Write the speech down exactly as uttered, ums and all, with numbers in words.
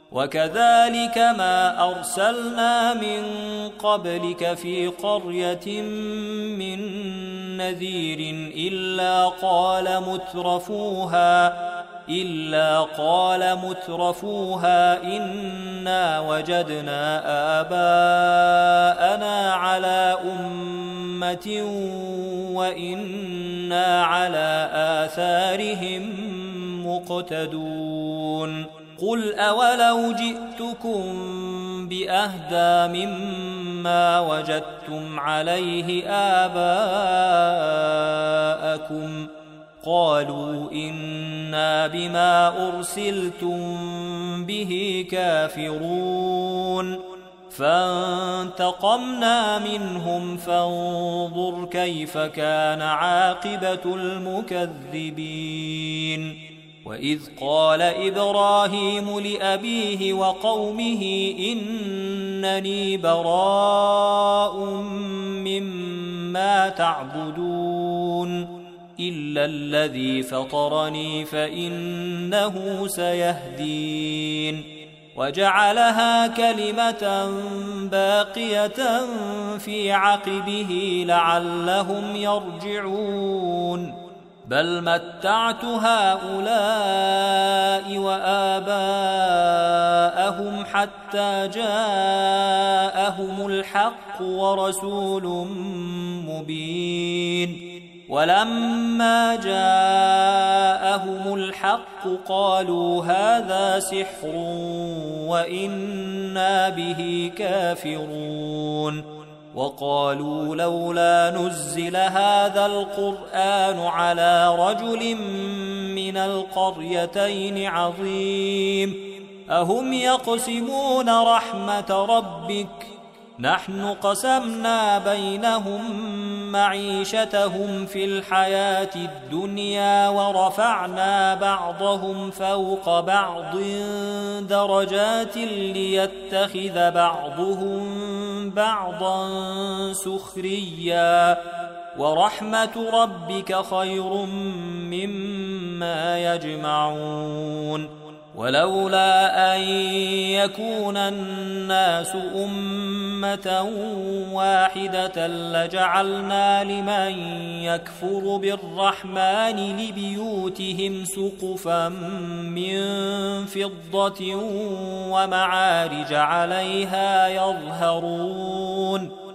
وكذلك ما أرسلنا من قبلك في قرية من نذير إلا قال مترفوها إلا قال مترفوها إنا وجدنا آباءنا على أمة وإنا على آثارهم مقتدون قل أولو جئتكم بأهدى مما وجدتم عليه آباءكم قالوا إنا بما أرسلتم به كافرون فانتقمنا منهم فانظر كيف كان عاقبة المكذبين وإذ قال إبراهيم لأبيه وقومه إنني براء مما تعبدون إلا الذي فطرني فإنه سيهدين وجعلها كلمة باقية في عقبه لعلهم يرجعون بل متعت هؤلاء وآباءهم حتى جاءهم الحق ورسول مبين ولما جاءهم الحق قالوا هذا سحر وإنا به كافرون وقالوا لولا نزل هذا القرآن على رجل من القريتين عظيم أهم يقسمون رحمة ربك نحن قسمنا بينهم معيشتهم في الحياة الدنيا ورفعنا بعضهم فوق بعض درجات ليتخذ بعضهم بعضا سخريا ورحمة ربك خير مما يجمعون ولولا أن يكون الناس أمة واحدة لجعلنا لمن يكفر بالرحمن لبيوتهم سقفا من فضة ومعارج عليها يظهرون